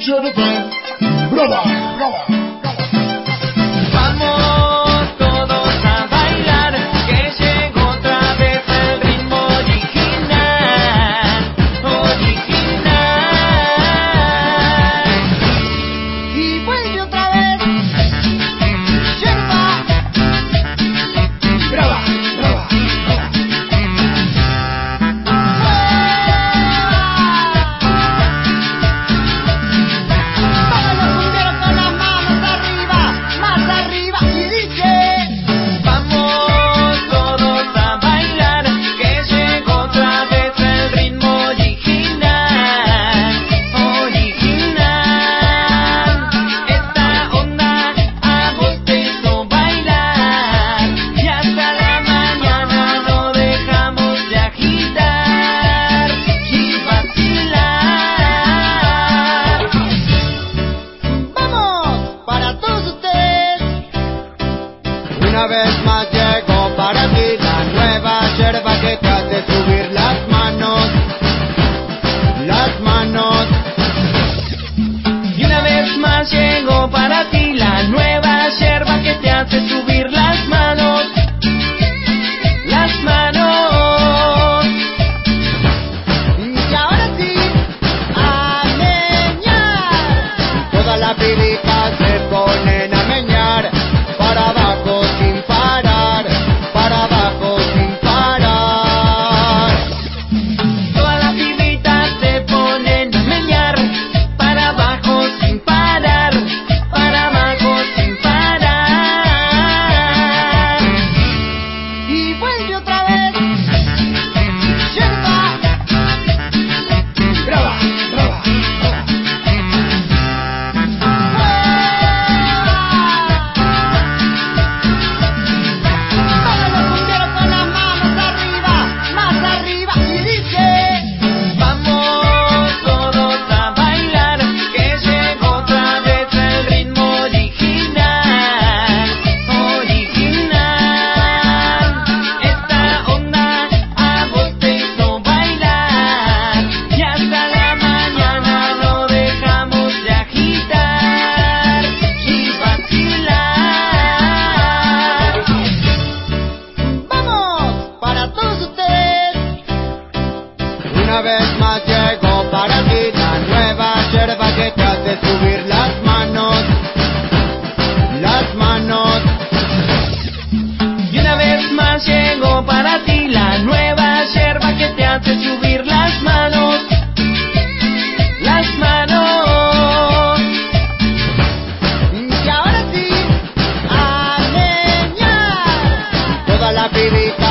yerba. Brava, brava. Vamos todos a bailar, que llegó otra vez el ritmo original, original. Y vuelve otra vez, yerba. Brava, brava, brava. Todos los cumbieros con las manos arriba, más arriba, y dice: Vamos todos a bailar, que llegó otra vez el ritmo original, original. Esta onda a vos te hizo bailar, y hasta la mañana no dejamos de agitar y vacilar. Vamos, para todos ustedes. Una vez más llegó para ti la nueva yerba que te hace subir las manos, las manos. Y una vez más llegó para ti la nueva yerba que te hace subir las manos, las manos. Y ahora sí, a meñar. Todas las pibitas se ponen a meñar, para abajo sin parar, para abajo sin parar. Todas las pibitas se ponen a meñar, para abajo sin parar, para abajo sin parar. Y vuelve otra vez, yerba. Brava, brava, brava. Todos los cumbieros con las manos arriba, más arriba, y dice: Vamos todos a bailar, que llegó otra vez el ritmo original, original. Esta onda a vos te hizo bailar, y hasta la mañana no dejamos de agitar y vacilar. Vamos, para todos ustedes. Una vez más llegó para ti la nueva yerba que te hace subir las manos, las manos. Y una vez más llegó para ti la nueva yerba que te hace subir las manos, las manos. Y ahora sí, a meñar. Todas las pibitas